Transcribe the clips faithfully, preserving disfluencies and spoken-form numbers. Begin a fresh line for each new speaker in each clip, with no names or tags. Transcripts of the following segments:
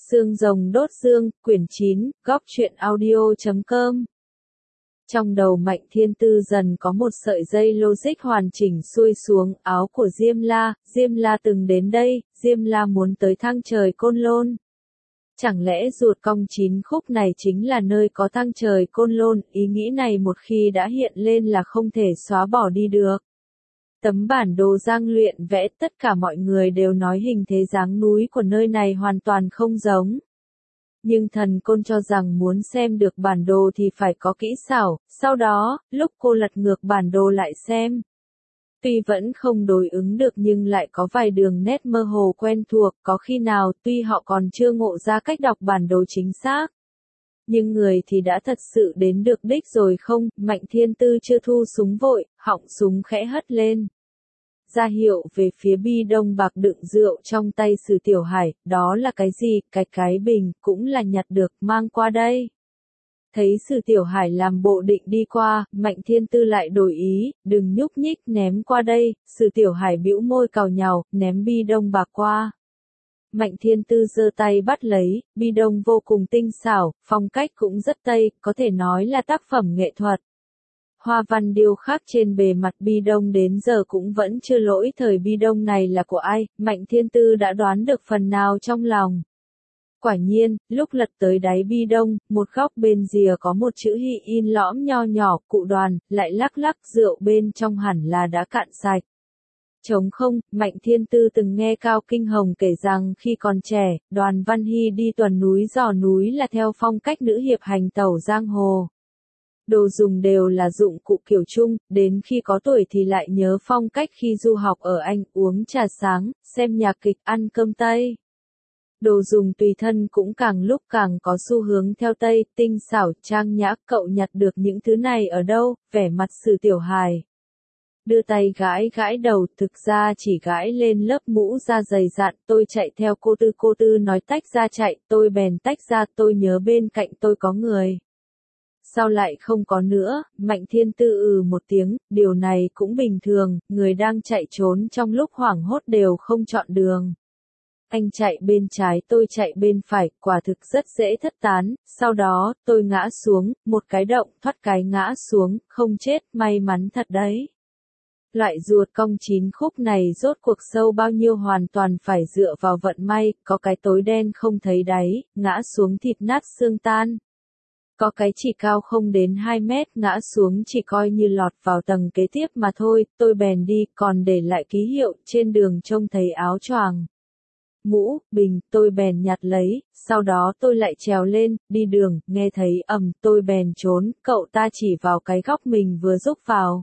Xương rồng đốt xương, quyển chín, góc truyện audio chấm com. Trong đầu Mạnh Thiên Tư dần có một sợi dây logic hoàn chỉnh xuôi xuống, áo của Diêm La, Diêm La từng đến đây, Diêm La muốn tới thang trời Côn Lôn. Chẳng lẽ ruột cong chín khúc này chính là nơi có thang trời Côn Lôn, ý nghĩ này một khi đã hiện lên là không thể xóa bỏ đi được. Tấm bản đồ Giang luyện vẽ tất cả mọi người đều nói hình thế dáng núi của nơi này hoàn toàn không giống. Nhưng thần côn cho rằng muốn xem được bản đồ thì phải có kỹ xảo, sau đó, lúc cô lật ngược bản đồ lại xem. Tuy vẫn không đối ứng được nhưng lại có vài đường nét mơ hồ quen thuộc, có khi nào tuy họ còn chưa ngộ ra cách đọc bản đồ chính xác. Nhưng người thì đã thật sự đến được đích rồi không, Mạnh Thiên Tư chưa thu súng vội, họng súng khẽ hất lên. Ra hiệu về phía bi đông bạc đựng rượu trong tay Sử Tiểu Hải, đó là cái gì, cái cái bình, cũng là nhặt được, mang qua đây. Thấy Sử Tiểu Hải làm bộ định đi qua, Mạnh Thiên Tư lại đổi ý, đừng nhúc nhích, ném qua đây, Sử Tiểu Hải bĩu môi càu nhàu, ném bi đông bạc qua. Mạnh Thiên Tư giơ tay bắt lấy, bi đông vô cùng tinh xảo, phong cách cũng rất Tây, có thể nói là tác phẩm nghệ thuật. Hoa văn điêu khắc trên bề mặt bi đông đến giờ cũng vẫn chưa lỗi thời bi đông này là của ai, Mạnh Thiên Tư đã đoán được phần nào trong lòng. Quả nhiên, lúc lật tới đáy bi đông, một góc bên rìa có một chữ Hy in lõm nho nhỏ, cụ Đoàn, lại lắc lắc rượu bên trong hẳn là đã cạn sạch. Trống không, Mạnh Thiên Tư từng nghe Cao Kinh Hồng kể rằng khi còn trẻ, Đoàn Văn Hy đi tuần núi dò núi là theo phong cách nữ hiệp hành tẩu giang hồ. Đồ dùng đều là dụng cụ kiểu chung, đến khi có tuổi thì lại nhớ phong cách khi du học ở Anh, uống trà sáng, xem nhạc kịch, ăn cơm Tây. Đồ dùng tùy thân cũng càng lúc càng có xu hướng theo Tây, tinh xảo, trang nhã, cậu nhặt được những thứ này ở đâu, vẻ mặt Sử Tiểu Hải. Đưa tay gãi gãi đầu, thực ra chỉ gãi lên lớp mũ da dày dặn, tôi chạy theo cô Tư, cô Tư nói tách ra chạy, tôi bèn tách ra, tôi nhớ bên cạnh tôi có người. Sao lại không có nữa, Mạnh Thiên Tư ừ một tiếng, điều này cũng bình thường, người đang chạy trốn trong lúc hoảng hốt đều không chọn đường. Anh chạy bên trái tôi chạy bên phải, quả thực rất dễ thất tán, sau đó, tôi ngã xuống, một cái động, thoát cái ngã xuống, không chết, may mắn thật đấy. Loại ruột cong chín khúc này rốt cuộc sâu bao nhiêu hoàn toàn phải dựa vào vận may, có cái tối đen không thấy đáy, ngã xuống thịt nát xương tan. Có cái chỉ cao không đến hai mét, ngã xuống chỉ coi như lọt vào tầng kế tiếp mà thôi, tôi bèn đi, còn để lại ký hiệu, trên đường trông thấy áo choàng. Mũ, bình, tôi bèn nhặt lấy, sau đó tôi lại trèo lên, đi đường, nghe thấy ầm, tôi bèn trốn, cậu ta chỉ vào cái góc mình vừa rúc vào.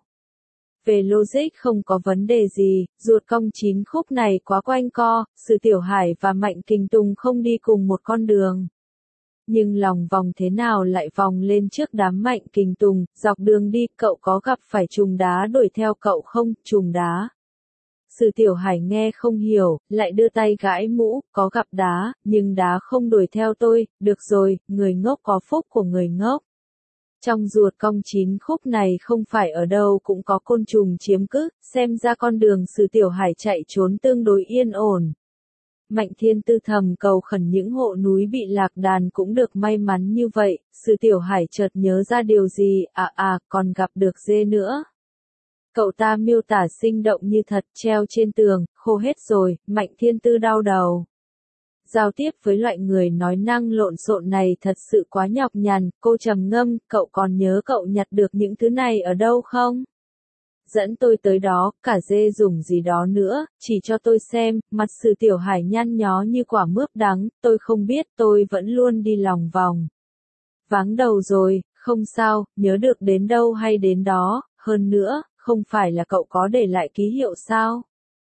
Về logic không có vấn đề gì, ruột cong chín khúc này quá quanh co, Sử Tiểu Hải và Mạnh Kình Tùng không đi cùng một con đường. Nhưng lòng vòng thế nào lại vòng lên trước đám Mạnh Kình Tùng, dọc đường đi cậu có gặp phải trùng đá đuổi theo cậu không, trùng đá. Sử Tiểu Hải nghe không hiểu, lại đưa tay gãi mũ, có gặp đá, nhưng đá không đuổi theo tôi, được rồi, người ngốc có phúc của người ngốc. Trong ruột cong chín khúc này không phải ở đâu cũng có côn trùng chiếm cứ, xem ra con đường Sử Tiểu Hải chạy trốn tương đối yên ổn. Mạnh Thiên Tư thầm cầu khẩn những hộ núi bị lạc đàn cũng được may mắn như vậy, Sử Tiểu Hải chợt nhớ ra điều gì, à à, còn gặp được dê nữa. Cậu ta miêu tả sinh động như thật, treo trên tường, khô hết rồi, Mạnh Thiên Tư đau đầu. Giao tiếp với loại người nói năng lộn xộn này thật sự quá nhọc nhằn, cô trầm ngâm, cậu còn nhớ cậu nhặt được những thứ này ở đâu không? Dẫn tôi tới đó, cả dê dùng gì đó nữa, chỉ cho tôi xem, mặt Sử Tiểu Hải nhăn nhó như quả mướp đắng, tôi không biết, tôi vẫn luôn đi lòng vòng. Váng đầu rồi, không sao, nhớ được đến đâu hay đến đó, hơn nữa, không phải là cậu có để lại ký hiệu sao?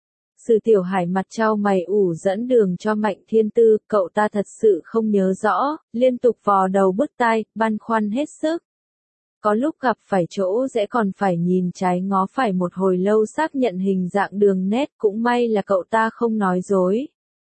Sử Tiểu Hải mặt trao mày ủ dẫn đường cho Mạnh Thiên Tư, cậu ta thật sự không nhớ rõ, liên tục vò đầu bứt tai, băn khoăn hết sức. Có lúc gặp phải chỗ rẽ còn phải nhìn trái ngó phải một hồi lâu xác nhận hình dạng đường nét, cũng may là cậu ta không nói dối.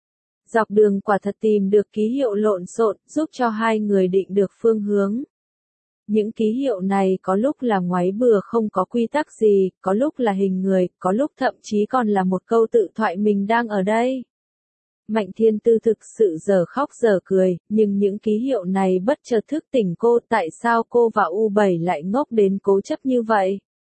Dọc đường quả thật tìm được ký hiệu lộn xộn, giúp cho hai người định được phương hướng. Những ký hiệu này có lúc là ngoáy bừa không có quy tắc gì, có lúc là hình người, có lúc thậm chí còn là một câu tự thoại mình đang ở đây. Mạnh Thiên Tư thực sự giờ khóc giờ cười, nhưng những ký hiệu này bất chợt thức tỉnh cô, tại sao cô và U bảy lại ngốc đến cố chấp như vậy?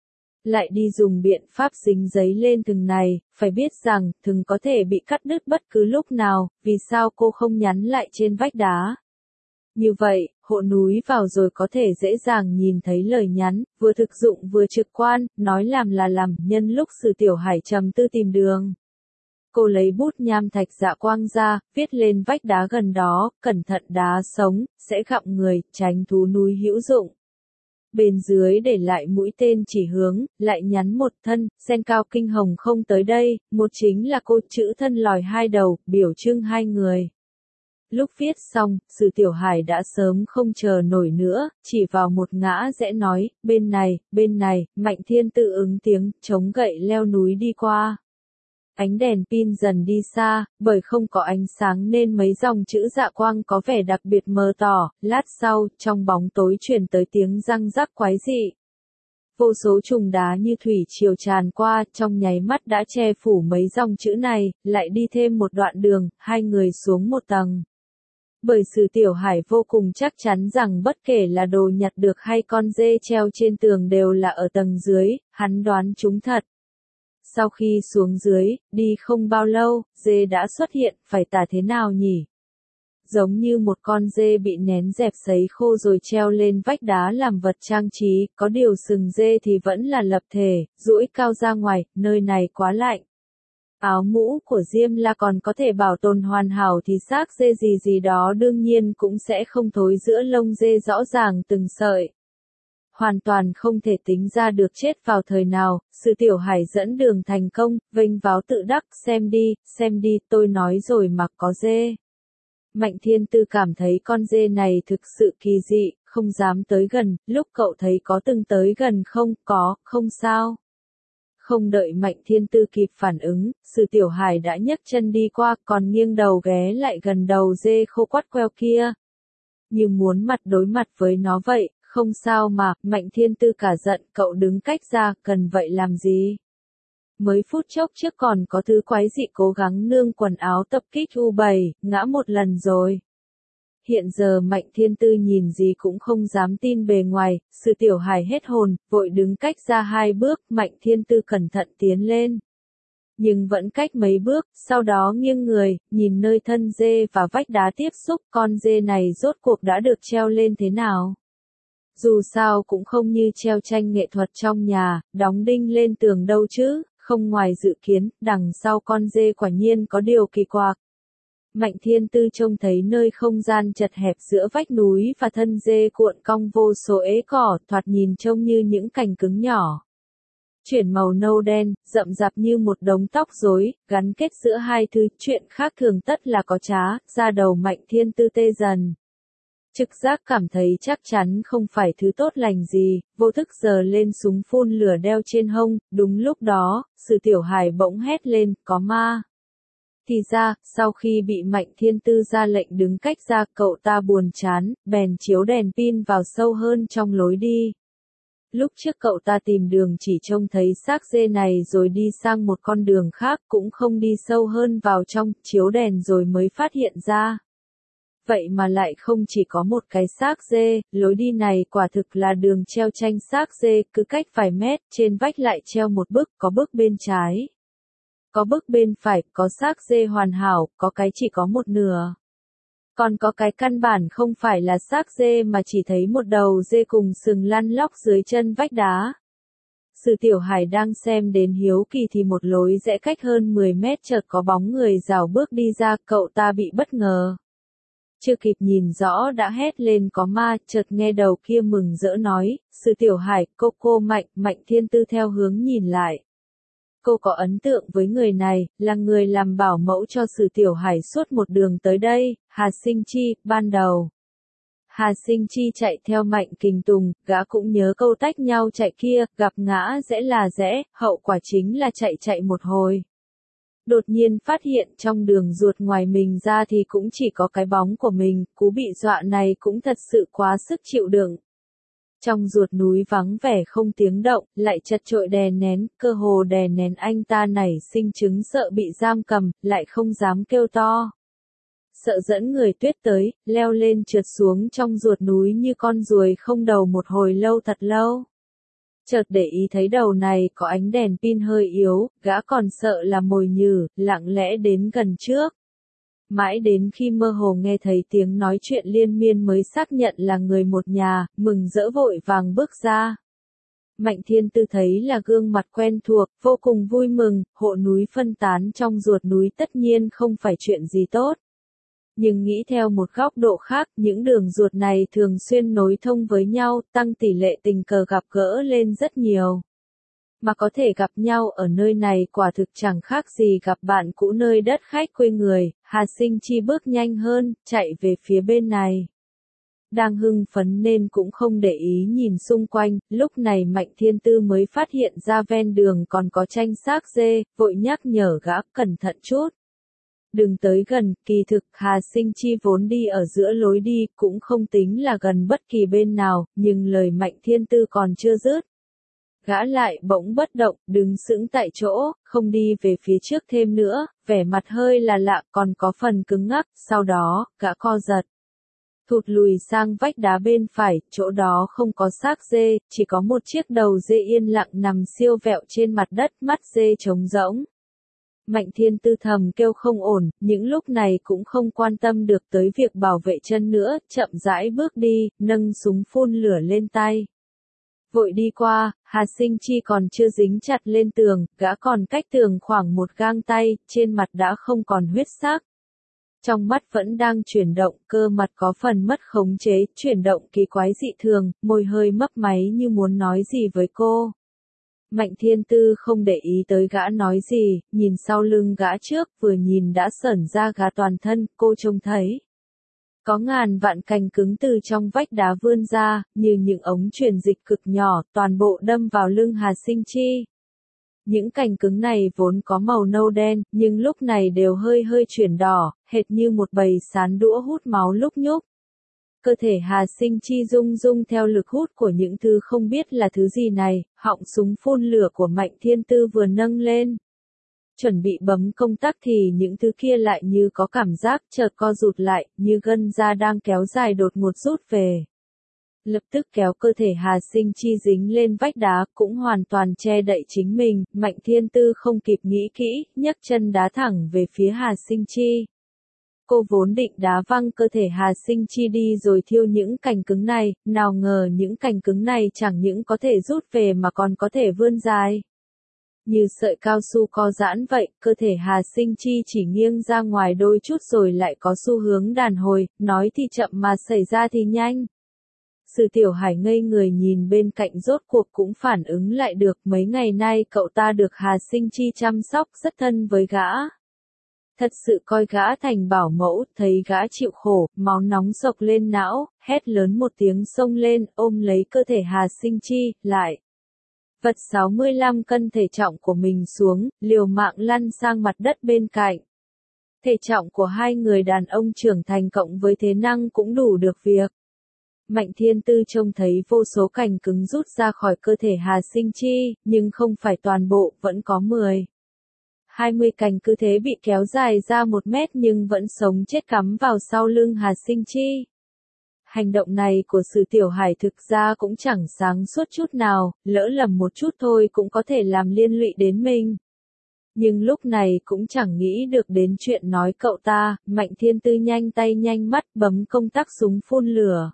Lại đi dùng biện pháp dính giấy lên thừng này, phải biết rằng, thừng có thể bị cắt đứt bất cứ lúc nào, vì sao cô không nhắn lại trên vách đá? Như vậy, hộ núi vào rồi có thể dễ dàng nhìn thấy lời nhắn, vừa thực dụng vừa trực quan, nói làm là làm, nhân lúc Sử Tiểu Hải trầm tư tìm đường. Cô lấy bút nham thạch dạ quang ra, viết lên vách đá gần đó, cẩn thận đá sống, sẽ gặm người, tránh thú núi hữu dụng. Bên dưới để lại mũi tên chỉ hướng, lại nhắn một thân, sen cao kinh hồng không tới đây, một chính là cô chữ thân lòi hai đầu, biểu trưng hai người. Lúc viết xong, Sử Tiểu Hải đã sớm không chờ nổi nữa, chỉ vào một ngã rẽ nói, bên này, bên này, Mạnh Thiên Tư ứng tiếng, chống gậy leo núi đi qua. Ánh đèn pin dần đi xa, bởi không có ánh sáng nên mấy dòng chữ dạ quang có vẻ đặc biệt mờ tỏ, lát sau, trong bóng tối truyền tới tiếng răng rắc quái dị. Vô số trùng đá như thủy triều tràn qua, trong nháy mắt đã che phủ mấy dòng chữ này, lại đi thêm một đoạn đường, hai người xuống một tầng. Bởi Sử Tiểu Hải vô cùng chắc chắn rằng bất kể là đồ nhặt được hay con dê treo trên tường đều là ở tầng dưới, hắn đoán chúng thật. Sau khi xuống dưới, đi không bao lâu, dê đã xuất hiện, phải tả thế nào nhỉ? Giống như một con dê bị nén dẹp sấy khô rồi treo lên vách đá làm vật trang trí, có điều sừng dê thì vẫn là lập thể, duỗi cao ra ngoài, nơi này quá lạnh. Áo mũ của Diêm La còn có thể bảo tồn hoàn hảo thì xác dê gì gì đó đương nhiên cũng sẽ không thối, giữa lông dê rõ ràng từng sợi. Hoàn toàn không thể tính ra được chết vào thời nào, Sử Tiểu Hải dẫn đường thành công, vênh váo tự đắc, xem đi, xem đi, tôi nói rồi mà có dê. Mạnh Thiên Tư cảm thấy con dê này thực sự kỳ dị, không dám tới gần, lúc cậu thấy có từng tới gần không, có, không sao. Không đợi Mạnh Thiên Tư kịp phản ứng, Sử Tiểu Hải đã nhấc chân đi qua, còn nghiêng đầu ghé lại gần đầu dê khô quắt queo kia. Như muốn mặt đối mặt với nó vậy. Không sao mà, Mạnh Thiên Tư cả giận, cậu đứng cách ra, cần vậy làm gì? Mới phút chốc trước còn có thứ quái dị cố gắng nương quần áo tập kích U bảy, ngã một lần rồi. Hiện giờ Mạnh Thiên Tư nhìn gì cũng không dám tin bề ngoài, Sử Tiểu Hải hết hồn, vội đứng cách ra hai bước, Mạnh Thiên Tư cẩn thận tiến lên. Nhưng vẫn cách mấy bước, sau đó nghiêng người, nhìn nơi thân dê và vách đá tiếp xúc, con dê này rốt cuộc đã được treo lên thế nào? Dù sao cũng không như treo tranh nghệ thuật trong nhà, đóng đinh lên tường đâu chứ, không ngoài dự kiến, đằng sau con dê quả nhiên có điều kỳ quặc. Mạnh Thiên Tư trông thấy nơi không gian chật hẹp giữa vách núi và thân dê cuộn cong vô số ế cỏ, thoạt nhìn trông như những cành cứng nhỏ. Chuyển màu nâu đen, rậm rạp như một đống tóc rối, gắn kết giữa hai thứ, chuyện khác thường tất là có trá, da đầu Mạnh Thiên Tư tê dần. Trực giác cảm thấy chắc chắn không phải thứ tốt lành gì, vô thức giơ lên súng phun lửa đeo trên hông, đúng lúc đó, Sử Tiểu Hải bỗng hét lên, có ma. Thì ra, sau khi bị Mạnh Thiên Tư ra lệnh đứng cách ra, cậu ta buồn chán, bèn chiếu đèn pin vào sâu hơn trong lối đi. Lúc trước cậu ta tìm đường chỉ trông thấy xác dê này rồi đi sang một con đường khác, cũng không đi sâu hơn vào trong, chiếu đèn rồi mới phát hiện ra. Vậy mà lại không chỉ có một cái xác dê, lối đi này quả thực là đường treo tranh xác dê, cứ cách vài mét, trên vách lại treo một bức, có bức bên trái. Có bức bên phải, có xác dê hoàn hảo, có cái chỉ có một nửa. Còn có cái căn bản không phải là xác dê mà chỉ thấy một đầu dê cùng sừng lăn lóc dưới chân vách đá. Sử Tiểu Hải đang xem đến hiếu kỳ thì một lối rẽ cách hơn mười mét chợt có bóng người rảo bước đi ra, cậu ta bị bất ngờ. Chưa kịp nhìn rõ đã hét lên có ma, chợt nghe đầu kia mừng rỡ nói, Sử Tiểu Hải, cô cô Mạnh, Mạnh Thiên Tư theo hướng nhìn lại. Cô có ấn tượng với người này, là người làm bảo mẫu cho Sử Tiểu Hải suốt một đường tới đây, Hà Sinh Chi, ban đầu. Hà Sinh Chi chạy theo Mạnh Kình Tùng, gã cũng nhớ câu tách nhau chạy kia, gặp ngã rẽ là rẽ, hậu quả chính là chạy chạy một hồi. Đột nhiên phát hiện trong đường ruột ngoài mình ra thì cũng chỉ có cái bóng của mình, cú bị dọa này cũng thật sự quá sức chịu đựng. Trong ruột núi vắng vẻ không tiếng động, lại chật chội đè nén, cơ hồ đè nén anh ta nảy sinh chứng sợ bị giam cầm, lại không dám kêu to. Sợ dẫn người tuyết tới, leo lên trượt xuống trong ruột núi như con ruồi không đầu một hồi lâu thật lâu. Chợt để ý thấy đầu này có ánh đèn pin hơi yếu, gã còn sợ là mồi nhử, lặng lẽ đến gần trước. Mãi đến khi mơ hồ nghe thấy tiếng nói chuyện liên miên mới xác nhận là người một nhà, mừng rỡ vội vàng bước ra. Mạnh Thiên Tư thấy là gương mặt quen thuộc, vô cùng vui mừng, hộ núi phân tán trong ruột núi tất nhiên không phải chuyện gì tốt. Nhưng nghĩ theo một góc độ khác, những đường ruột này thường xuyên nối thông với nhau, tăng tỷ lệ tình cờ gặp gỡ lên rất nhiều. Mà có thể gặp nhau ở nơi này quả thực chẳng khác gì gặp bạn cũ nơi đất khách quê người, Hà Sinh Chi bước nhanh hơn, chạy về phía bên này. Đang hưng phấn nên cũng không để ý nhìn xung quanh, lúc này Mạnh Thiên Tư mới phát hiện ra ven đường còn có tranh xác dê, vội nhắc nhở gã cẩn thận chút. Đừng tới gần, kỳ thực Hà Sinh Chi vốn đi ở giữa lối đi, cũng không tính là gần bất kỳ bên nào, nhưng lời Mạnh Thiên Tư còn chưa dứt. Gã lại bỗng bất động, đứng sững tại chỗ, không đi về phía trước thêm nữa, vẻ mặt hơi là lạ còn có phần cứng ngắc, sau đó, gã co giật. Thụt lùi sang vách đá bên phải, chỗ đó không có xác dê, chỉ có một chiếc đầu dê yên lặng nằm siêu vẹo trên mặt đất, mắt dê trống rỗng. Mạnh Thiên Tư thầm kêu không ổn, những lúc này cũng không quan tâm được tới việc bảo vệ chân nữa, chậm rãi bước đi, nâng súng phun lửa lên tay. Vội đi qua, Hà Sinh Chi còn chưa dính chặt lên tường, gã còn cách tường khoảng một gang tay, trên mặt đã không còn huyết sắc. Trong mắt vẫn đang chuyển động, cơ mặt có phần mất khống chế, chuyển động kỳ quái dị thường, môi hơi mấp máy như muốn nói gì với cô. Mạnh Thiên Tư không để ý tới gã nói gì, nhìn sau lưng gã trước, vừa nhìn đã sởn ra gà toàn thân, cô trông thấy. Có ngàn vạn cành cứng từ trong vách đá vươn ra, như những ống truyền dịch cực nhỏ, toàn bộ đâm vào lưng Hà Sinh Chi. Những cành cứng này vốn có màu nâu đen, nhưng lúc này đều hơi hơi chuyển đỏ, hệt như một bầy sán đũa hút máu lúc nhúc. Cơ thể Hà Sinh Chi rung rung theo lực hút của những thứ không biết là thứ gì này, họng súng phun lửa của Mạnh Thiên Tư vừa nâng lên. Chuẩn bị bấm công tắc thì những thứ kia lại như có cảm giác chợt co rụt lại, như gân da đang kéo dài đột ngột rút về. Lập tức kéo cơ thể Hà Sinh Chi dính lên vách đá, cũng hoàn toàn che đậy chính mình, Mạnh Thiên Tư không kịp nghĩ kỹ, nhấc chân đá thẳng về phía Hà Sinh Chi. Cô vốn định đá văng cơ thể Hà Sinh Chi đi rồi thiêu những cành cứng này, nào ngờ những cành cứng này chẳng những có thể rút về mà còn có thể vươn dài. Như sợi cao su co giãn vậy, cơ thể Hà Sinh Chi chỉ nghiêng ra ngoài đôi chút rồi lại có xu hướng đàn hồi, nói thì chậm mà xảy ra thì nhanh. Sử Tiểu Hải ngây người nhìn bên cạnh rốt cuộc cũng phản ứng lại được, mấy ngày nay cậu ta được Hà Sinh Chi chăm sóc rất thân với gã. Thật sự coi gã thành bảo mẫu, thấy gã chịu khổ, máu nóng sộc lên não, hét lớn một tiếng xông lên, ôm lấy cơ thể Hà Sinh Chi, lại. Vật sáu mươi lăm cân thể trọng của mình xuống, liều mạng lăn sang mặt đất bên cạnh. Thể trọng của hai người đàn ông trưởng thành cộng với thế năng cũng đủ được việc. Mạnh Thiên Tư trông thấy vô số cành cứng rút ra khỏi cơ thể Hà Sinh Chi, nhưng không phải toàn bộ, vẫn có mười. hai mươi cành cứ thế bị kéo dài ra một mét nhưng vẫn sống chết cắm vào sau lưng Hà Sinh Chi. Hành động này của Sử Tiểu Hải thực ra cũng chẳng sáng suốt chút nào, lỡ lầm một chút thôi cũng có thể làm liên lụy đến mình. Nhưng lúc này cũng chẳng nghĩ được đến chuyện nói cậu ta, Mạnh Thiên Tư nhanh tay nhanh mắt bấm công tắc súng phun lửa.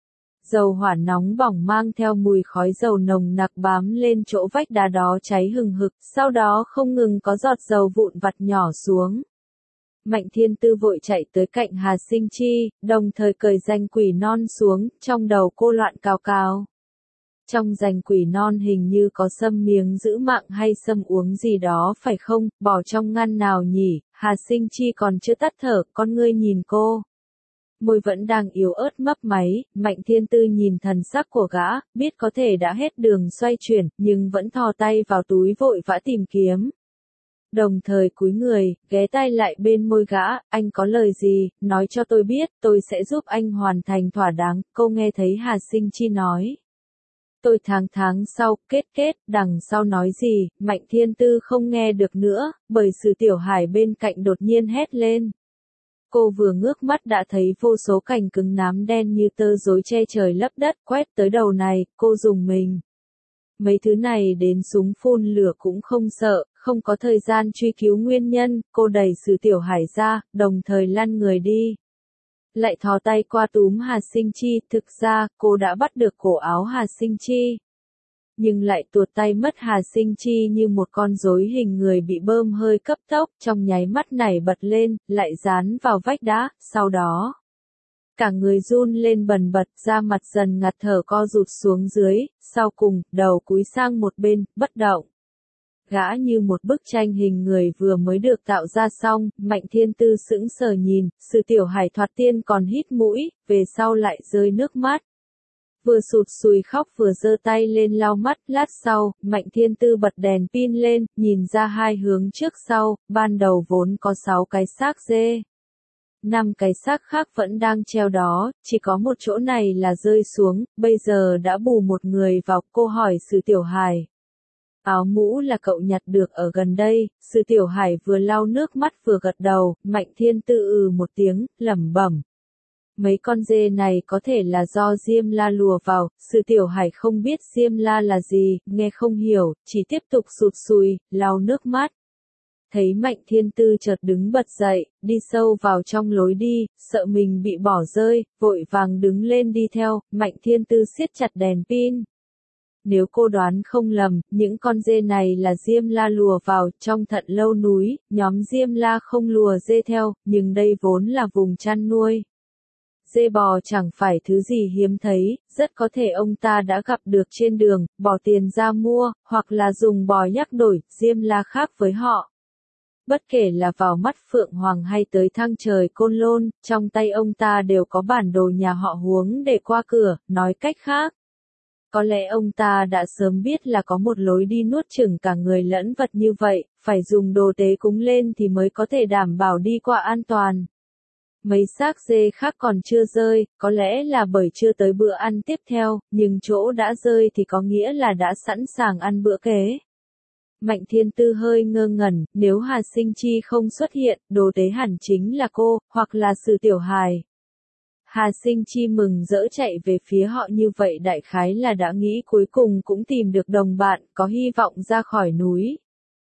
Dầu hỏa nóng bỏng mang theo mùi khói dầu nồng nặc bám lên chỗ vách đá đó cháy hừng hực, sau đó không ngừng có giọt dầu vụn vặt nhỏ xuống. Mạnh Thiên Tư vội chạy tới cạnh Hà Sinh Chi, đồng thời cởi ranh quỷ non xuống, trong đầu cô loạn cào cào. Trong ranh quỷ non hình như có sâm miếng giữ mạng hay sâm uống gì đó phải không, bỏ trong ngăn nào nhỉ, Hà Sinh Chi còn chưa tắt thở, con ngươi nhìn cô. Môi vẫn đang yếu ớt mấp máy, Mạnh Thiên Tư nhìn thần sắc của gã, biết có thể đã hết đường xoay chuyển, nhưng vẫn thò tay vào túi vội vã tìm kiếm. Đồng thời cúi người, ghé tay lại bên môi gã, anh có lời gì, nói cho tôi biết, tôi sẽ giúp anh hoàn thành thỏa đáng, cô nghe thấy Hà Sinh Chi nói. Tôi tháng tháng sau, kết kết, đằng sau nói gì, Mạnh Thiên Tư không nghe được nữa, bởi Sử Tiểu Hải bên cạnh đột nhiên hét lên. Cô vừa ngước mắt đã thấy vô số cành cứng nám đen như tơ rối che trời lấp đất quét tới đầu này, cô rùng mình. Mấy thứ này đến súng phun lửa cũng không sợ, không có thời gian truy cứu nguyên nhân, cô đẩy Sử Tiểu Hải ra, đồng thời lăn người đi. Lại thò tay qua túm Hà Sinh Chi, thực ra, cô đã bắt được cổ áo Hà Sinh Chi. Nhưng lại tuột tay mất Hà Sinh Chi như một con rối hình người bị bơm hơi cấp tốc, trong nháy mắt nảy bật lên, lại dán vào vách đá, sau đó. Cả người run lên bần bật, da mặt dần ngạt thở co rụt xuống dưới, sau cùng, đầu cúi sang một bên, bất động. Gã như một bức tranh hình người vừa mới được tạo ra xong, Mạnh Thiên Tư sững sờ nhìn, Sử Tiểu Hải thoạt tiên còn hít mũi, về sau lại rơi nước mắt. Vừa sụt sùi khóc vừa giơ tay lên lau mắt, lát sau, Mạnh Thiên Tư bật đèn pin lên, nhìn ra hai hướng trước sau, ban đầu vốn có sáu cái xác dê. Năm cái xác khác vẫn đang treo đó, chỉ có một chỗ này là rơi xuống, bây giờ đã bù một người vào, cô hỏi Sử Tiểu Hải. Áo mũ là cậu nhặt được ở gần đây, Sử Tiểu Hải vừa lau nước mắt vừa gật đầu, Mạnh Thiên Tư ừ một tiếng, lẩm bẩm. Mấy con dê này có thể là do Diêm La lùa vào, Sử Tiểu Hải không biết Diêm La là gì, nghe không hiểu, chỉ tiếp tục sụt sùi, lau nước mắt. Thấy Mạnh Thiên Tư chợt đứng bật dậy, đi sâu vào trong lối đi, sợ mình bị bỏ rơi, vội vàng đứng lên đi theo, Mạnh Thiên Tư siết chặt đèn pin. Nếu cô đoán không lầm, những con dê này là Diêm La lùa vào, trong Thận Lâu núi, nhóm Diêm La không lùa dê theo, nhưng đây vốn là vùng chăn nuôi. Dê bò chẳng phải thứ gì hiếm thấy, rất có thể ông ta đã gặp được trên đường, bỏ tiền ra mua, hoặc là dùng bò nhắc đổi, Diêm La khác với họ. Bất kể là vào mắt Phượng Hoàng hay tới thang trời Côn Lôn, trong tay ông ta đều có bản đồ nhà họ Huống để qua cửa, nói cách khác. Có lẽ ông ta đã sớm biết là có một lối đi nuốt chửng cả người lẫn vật như vậy, phải dùng đồ tế cúng lên thì mới có thể đảm bảo đi qua an toàn. Mấy xác dê khác còn chưa rơi, có lẽ là bởi chưa tới bữa ăn tiếp theo, nhưng chỗ đã rơi thì có nghĩa là đã sẵn sàng ăn bữa kế. Mạnh Thiên Tư hơi ngơ ngẩn, nếu Hà Sinh Chi không xuất hiện, đồ tế hẳn chính là cô, hoặc là Sử Tiểu Hải. Hà Sinh Chi mừng rỡ chạy về phía họ như vậy đại khái là đã nghĩ cuối cùng cũng tìm được đồng bạn, có hy vọng ra khỏi núi.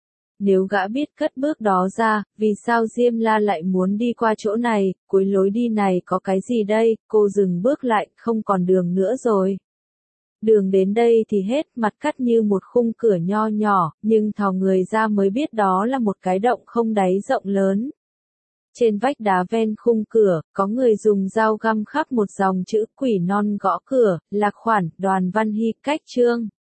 Nếu gã biết cất bước đó ra, vì sao Diêm La lại muốn đi qua chỗ này, cuối lối đi này có cái gì đây, cô dừng bước lại, không còn đường nữa rồi. Đường đến đây thì hết, mặt cắt như một khung cửa nho nhỏ, nhưng thò người ra mới biết đó là một cái động không đáy rộng lớn. Trên vách đá ven khung cửa, có người dùng dao găm khắc một dòng chữ Quỷ Non gõ cửa, Lạc Khoản, Đoàn Văn Hy, cách chương.